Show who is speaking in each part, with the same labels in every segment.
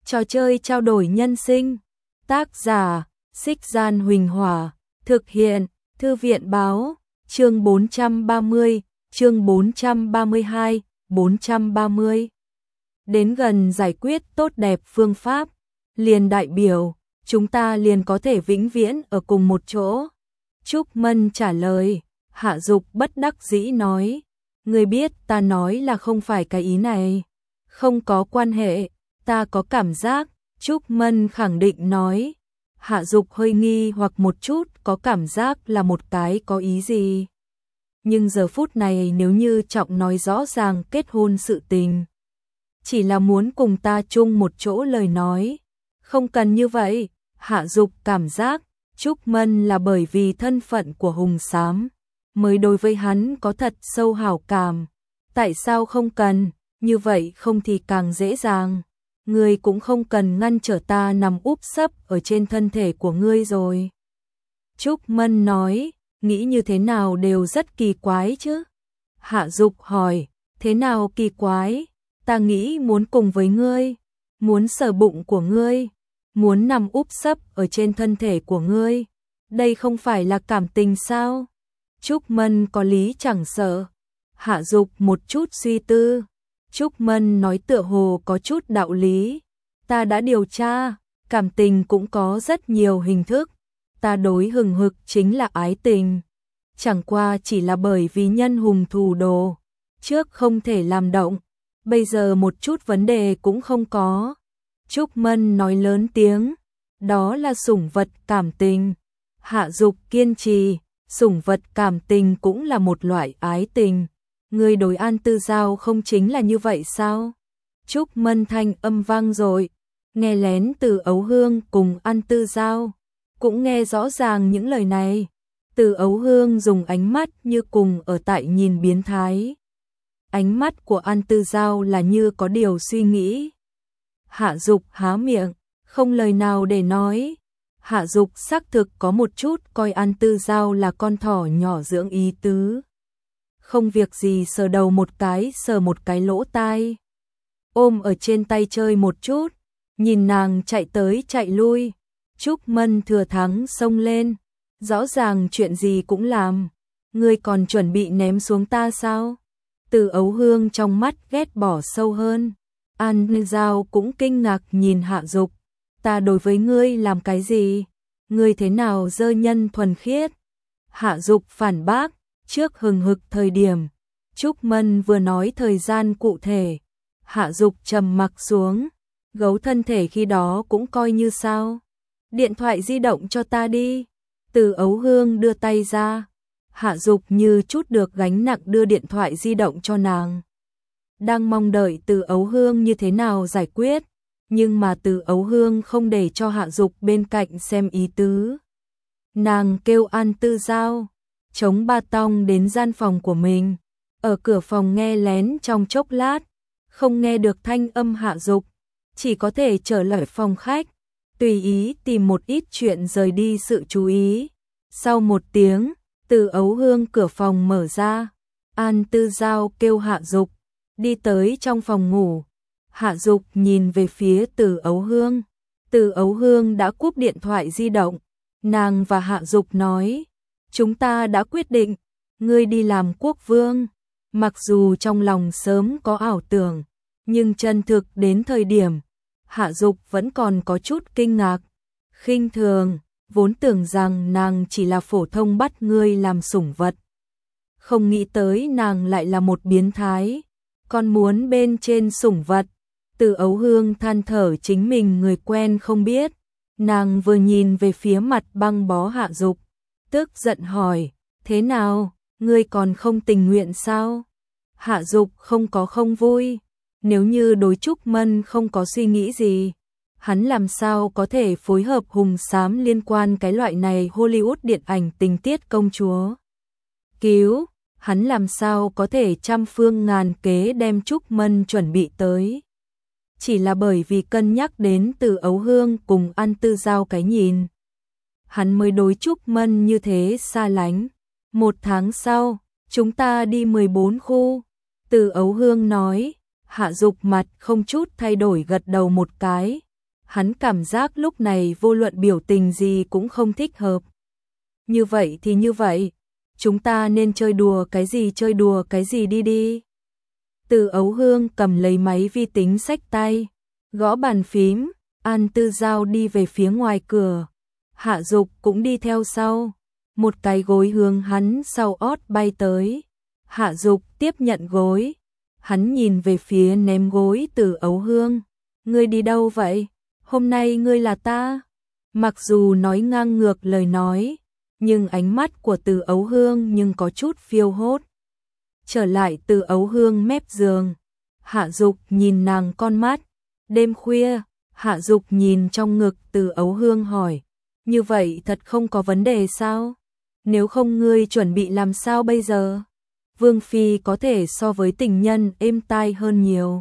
Speaker 1: Trò chơi trao đổi nhân sinh. Tác giả: Xích Gian Huỳnh Hỏa. Thực hiện: Thư viện báo. Chương 430, chương 432, 430. Đến gần giải quyết tốt đẹp phương pháp, liền đại biểu, chúng ta liền có thể vĩnh viễn ở cùng một chỗ. Trúc Mân trả lời. Hạ Dục bất đắc dĩ nói, ngươi biết ta nói là không phải cái ý này. Không có quan hệ, ta có cảm giác. Trúc Mân khẳng định nói. Hạ Dục hơi nghi hoặc một chút, có cảm giác là một cái có ý gì. Nhưng giờ phút này nếu như Trọng nói rõ ràng kết hôn sự tình, chỉ là muốn cùng ta chung một chỗ lời nói, không cần như vậy. Hạ Dục cảm giác Trúc Mân là bởi vì thân phận của Hùng Xám mới đối với hắn có thật sâu hảo cảm. Tại sao không cần, như vậy không thì càng dễ dàng. Ngươi cũng không cần ngăn trở ta nằm úp sấp ở trên thân thể của ngươi rồi. Trúc Mân nói, nghĩ như thế nào đều rất kỳ quái chứ. Hạ Dục hỏi, thế nào kỳ quái? Ta nghĩ muốn cùng với ngươi, muốn sờ bụng của ngươi, muốn nằm úp sấp ở trên thân thể của ngươi. Đây không phải là cảm tình sao? Trúc Mân có lý chẳng sợ. Hạ Dục một chút suy tư. Trúc Mân nói tựa hồ có chút đạo lý. Ta đã điều tra, cảm tình cũng có rất nhiều hình thức. Ta đối hừng hực chính là ái tình. Chẳng qua chỉ là bởi vì nhân hùng thù đồ, trước không thể làm động, bây giờ một chút vấn đề cũng không có. Trúc Mân nói lớn tiếng, đó là sủng vật cảm tình. Hạ Dục kiên trì, sủng vật cảm tình cũng là một loại ái tình. Người đối An Tư Giao không chính là như vậy sao? Trúc Mân thanh âm vang rồi, nghe lén Từ Ấu Hương cùng An Tư Giao, cũng nghe rõ ràng những lời này. Từ Ấu Hương dùng ánh mắt như cùng ở tại nhìn biến thái. Ánh mắt của An Tư Giao là như có điều suy nghĩ. Hạ Dục há miệng, không lời nào để nói. Hạ Dục xác thực có một chút coi An Tư Giao là con thỏ nhỏ dưỡng ý tứ. Không việc gì sờ đầu một cái lỗ tai. Ôm ở trên tay chơi một chút, nhìn nàng chạy tới chạy lui. Trúc Mân thừa thắng xông lên, rõ ràng chuyện gì cũng làm. Ngươi còn chuẩn bị ném xuống ta sao? Từ Ấu Hương trong mắt ghét bỏ sâu hơn. An Tư Giao cũng kinh ngạc nhìn Hạ Dục. Ta đối với ngươi làm cái gì? Ngươi thế nào dơ nhân thuần khiết? Hạ Dục phản bác, trước hừng hực thời điểm. Trúc Mân vừa nói thời gian cụ thể. Hạ Dục trầm mặc xuống. Gấu thân thể khi đó cũng coi như sao? Điện thoại di động cho ta đi. Từ Ấu Hương đưa tay ra. Hạ Dục như chút được gánh nặng đưa điện thoại di động cho nàng. Đang mong đợi Từ Ấu Hương như thế nào giải quyết. Nhưng mà Từ Ấu Hương không để cho Hạ Dục bên cạnh xem ý tứ. Nàng kêu An Tư Giao, chống ba tong đến gian phòng của mình. Ở cửa phòng nghe lén trong chốc lát, không nghe được thanh âm Hạ Dục, chỉ có thể trở lại phòng khách, tùy ý tìm một ít chuyện rời đi sự chú ý. Sau một tiếng, Từ Ấu Hương cửa phòng mở ra. An Tư Giao kêu Hạ Dục đi tới trong phòng ngủ. Hạ Dục nhìn về phía Từ Ấu Hương. Từ Ấu Hương đã cúp điện thoại di động. Nàng và Hạ Dục nói, chúng ta đã quyết định, ngươi đi làm quốc vương. Mặc dù trong lòng sớm có ảo tưởng, nhưng chân thực đến thời điểm, Hạ Dục vẫn còn có chút kinh ngạc, khinh thường, vốn tưởng rằng nàng chỉ là phổ thông bắt ngươi làm sủng vật. Không nghĩ tới nàng lại là một biến thái, còn muốn bên trên sủng vật. Từ Ấu Hương than thở chính mình người quen không biết. Nàng vừa nhìn về phía mặt băng bó Hạ Dục, tức giận hỏi, thế nào, ngươi còn không tình nguyện sao? Hạ Dục không vui, nếu như đối Trúc Mân không có suy nghĩ gì, hắn làm sao có thể phối hợp Hùng Xám liên quan cái loại này Hollywood điện ảnh tình tiết công chúa. Cứu, hắn làm sao có thể trăm phương ngàn kế đem Trúc Mân chuẩn bị tới. Chỉ là bởi vì cân nhắc đến Từ Ấu Hương cùng An Tư Giao cái nhìn, hắn mới đối Trúc Mân như thế xa lánh. Một tháng sau, chúng ta đi 14 khu. Từ Ấu Hương nói. Hạ Dục mặt không chút thay đổi gật đầu một cái. Hắn cảm giác lúc này vô luận biểu tình gì cũng không thích hợp. Như vậy thì như vậy, chúng ta nên chơi đùa cái gì đi đi. Từ Ấu Hương cầm lấy máy vi tính xách tay, gõ bàn phím, An Tư Giao đi về phía ngoài cửa. Hạ Dục cũng đi theo sau, một cái gối hướng hắn sau ót bay tới. Hạ Dục tiếp nhận gối, hắn nhìn về phía ném gối Từ Ấu Hương. Ngươi đi đâu vậy? Hôm nay ngươi là ta. Mặc dù nói ngang ngược lời nói, nhưng ánh mắt của Từ Ấu Hương nhưng có chút phiêu hốt. Trở lại Từ Ấu Hương mép giường, Hạ Dục nhìn nàng con mắt. Đêm khuya, Hạ Dục nhìn trong ngực Từ Ấu Hương hỏi, như vậy thật không có vấn đề sao? Nếu không ngươi chuẩn bị làm sao bây giờ? Vương phi có thể so với tình nhân êm tai hơn nhiều.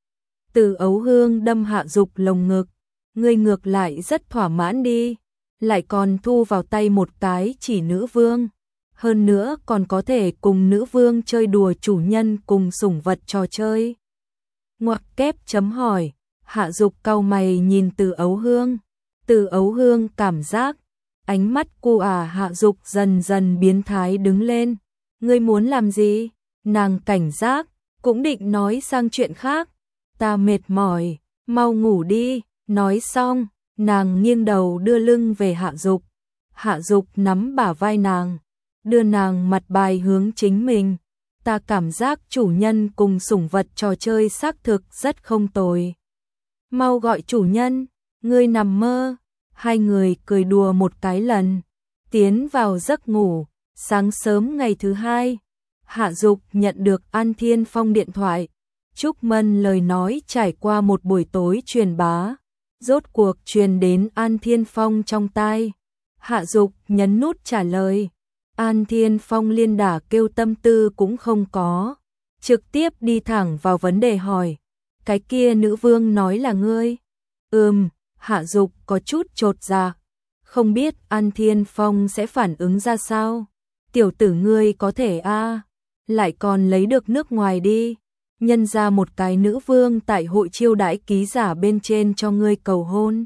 Speaker 1: Từ Ấu Hương đâm Hạ Dục lồng ngực, ngươi ngược lại rất thỏa mãn đi, lại còn thu vào tay một cái chỉ nữ vương. Hơn nữa còn có thể cùng nữ vương chơi đùa chủ nhân cùng sủng vật trò chơi. Ngoặc kép chấm hỏi, Hạ Dục cau mày nhìn Từ Ấu Hương. Từ Ấu Hương cảm giác, ánh mắt cô Hạ Dục dần dần biến thái đứng lên. Ngươi muốn làm gì? Nàng cảnh giác, cũng định nói sang chuyện khác. Ta mệt mỏi, mau ngủ đi. Nói xong, nàng nghiêng đầu đưa lưng về Hạ Dục. Hạ Dục nắm bả vai nàng, đưa nàng mặt bài hướng chính mình. Ta cảm giác chủ nhân cùng sủng vật trò chơi xác thực rất không tồi. Mau gọi chủ nhân, ngươi nằm mơ. Hai người cười đùa một cái lần, tiến vào giấc ngủ. Sáng sớm ngày thứ hai, Hạ Dục nhận được An Thiên Phong điện thoại. Chúc mừng lời nói trải qua một buổi tối truyền bá, rốt cuộc truyền đến An Thiên Phong trong tai. Hạ Dục nhấn nút trả lời. An Thiên Phong liên đả kêu tâm tư cũng không có, trực tiếp đi thẳng vào vấn đề hỏi, cái kia nữ vương nói là ngươi? Hạ Dục có chút chột dạ, không biết An Thiên Phong sẽ phản ứng ra sao. Tiểu tử ngươi có thể lại còn lấy được nước ngoài đi, nhân ra một cái nữ vương tại hội chiêu đãi ký giả bên trên cho ngươi cầu hôn.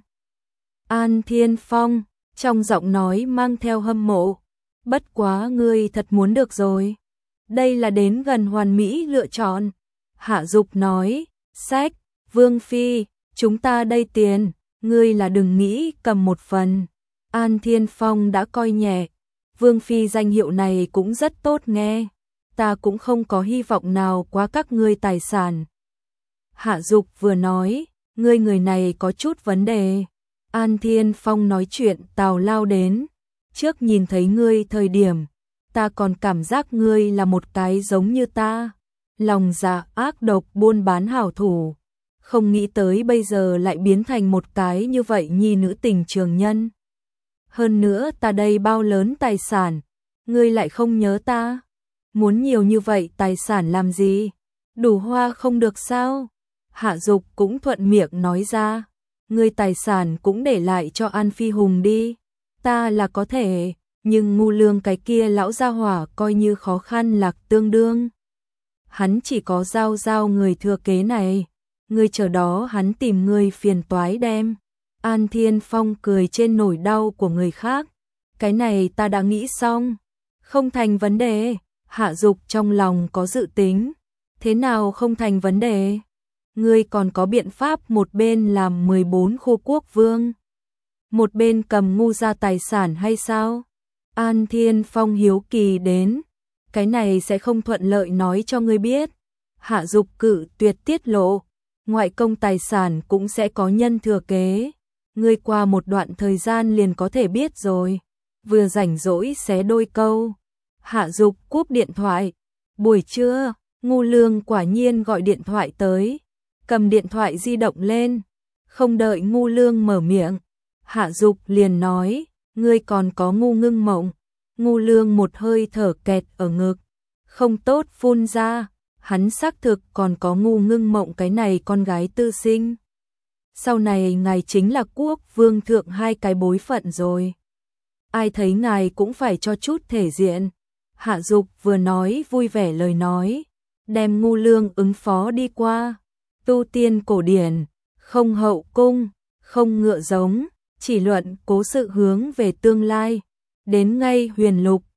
Speaker 1: An Thiên Phong trong giọng nói mang theo hâm mộ, bất quá ngươi thật muốn được rồi, đây là đến gần hoàn mỹ lựa chọn. Hạ Dục nói, sách, Vương phi, chúng ta đây tiền, ngươi là đừng nghĩ cầm một phần. An Thiên Phong đã coi nhẹ, Vương phi danh hiệu này cũng rất tốt nghe, ta cũng không có hy vọng nào quá các ngươi tài sản. Hạ Dục vừa nói, ngươi người này có chút vấn đề. An Thiên Phong nói chuyện tào lao đến, trước nhìn thấy ngươi thời điểm, ta còn cảm giác ngươi là một cái giống như ta, lòng dạ ác độc buôn bán hảo thủ, không nghĩ tới bây giờ lại biến thành một cái như vậy nhi nữ tình trường nhân. Hơn nữa ta đây bao lớn tài sản, ngươi lại không nhớ ta, muốn nhiều như vậy tài sản làm gì, đủ hoa không được sao? Hạ Dục cũng thuận miệng nói ra, ngươi tài sản cũng để lại cho An Phi Hùng đi, ta là có thể, nhưng Ngu Lương cái kia lão gia hỏa coi như khó khăn lạc tương đương. Hắn chỉ có giao người thừa kế này, ngươi chờ đó hắn tìm ngươi phiền toái đem. An Thiên Phong cười trên nỗi đau của người khác, cái này ta đã nghĩ xong, không thành vấn đề. Hạ Dục trong lòng có dự tính, thế nào không thành vấn đề? Ngươi còn có biện pháp một bên làm 14 khu quốc vương, một bên cầm Ngu gia tài sản hay sao? An Thiên Phong hiếu kỳ đến, cái này sẽ không thuận lợi nói cho ngươi biết. Hạ Dục cự tuyệt tiết lộ, ngoại công tài sản cũng sẽ có nhân thừa kế, ngươi qua một đoạn thời gian liền có thể biết rồi. Vừa rảnh rỗi xé đôi câu, Hạ Dục cúp điện thoại. Buổi trưa, Ngu Lương quả nhiên gọi điện thoại tới, cầm điện thoại di động lên, không đợi Ngu Lương mở miệng, Hạ Dục liền nói, ngươi còn có ngu ngưng mộng. Ngu Lương một hơi thở kẹt ở ngực, không tốt phun ra, hắn xác thực còn có ngu ngưng mộng cái này con gái tư sinh. Sau này ngài chính là quốc vương thượng hai cái bối phận rồi. Ai thấy ngài cũng phải cho chút thể diện. Hạ Dục vừa nói vui vẻ lời nói, đem Ngu Lương ứng phó đi qua. Tu tiên cổ điển, không hậu cung, không ngựa giống, chỉ luận cố sự hướng về tương lai. Đến ngay Huyền Lục,